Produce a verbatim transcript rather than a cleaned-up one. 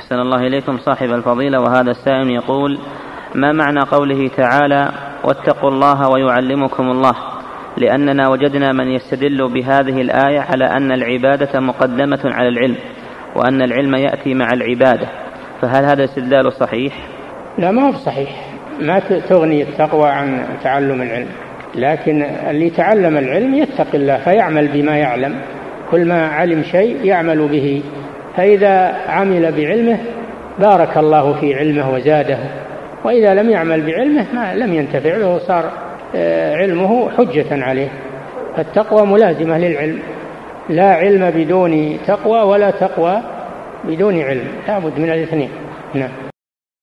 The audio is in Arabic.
أحسن الله إليكم صاحب الفضيلة. وهذا السائل يقول: ما معنى قوله تعالى: واتقوا الله ويعلمكم الله؟ لأننا وجدنا من يستدل بهذه الآية على أن العبادة مقدمة على العلم، وأن العلم يأتي مع العبادة، فهل هذا استدلال صحيح؟ لا، ما هو صحيح. ما تغني التقوى عن تعلم العلم، لكن اللي تعلم العلم يتقي الله فيعمل بما يعلم، كل ما علم شيء يعمل به، فإذا عمل بعلمه بارك الله في علمه وزاده، وإذا لم يعمل بعلمه ما لم ينتفع له وصار علمه حجة عليه. فالتقوى ملازمة للعلم، لا علم بدون تقوى ولا تقوى بدون علم، لابد من الاثنين. نعم.